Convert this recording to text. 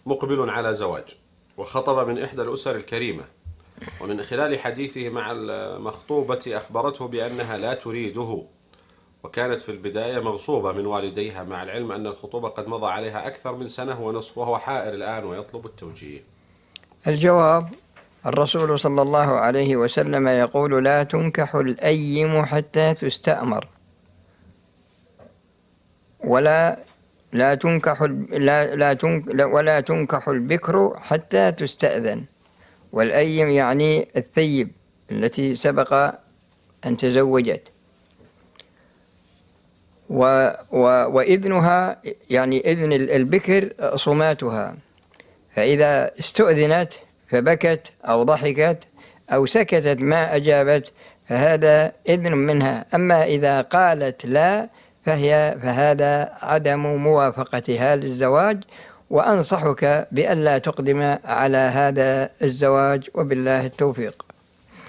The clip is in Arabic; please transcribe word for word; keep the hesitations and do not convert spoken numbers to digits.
مقبل على زواج، وخطب من إحدى الأسر الكريمة، ومن خلال حديثه مع المخطوبة أخبرته بأنها لا تريده، وكانت في البداية مغصوبة من والديها، مع العلم أن الخطوبة قد مضى عليها أكثر من سنة ونصف، وهو حائر الآن ويطلب التوجيه. الجواب: الرسول صلى الله عليه وسلم يقول: لا تنكح الأيم حتى تستأمر، ولا لا تنكح لا لا تنك ولا تنكح البكر حتى تستأذن. والأيم يعني الثيب التي سبق أن تزوجت، و و وإذنها يعني إذن البكر صماتها، فإذا استؤذنت فبكت أو ضحكت أو سكتت ما أجابت فهذا إذن منها. أما إذا قالت لا فهي فهذا عدم موافقتها للزواج، وأنصحك بألا تقدم على هذا الزواج، وبالله التوفيق.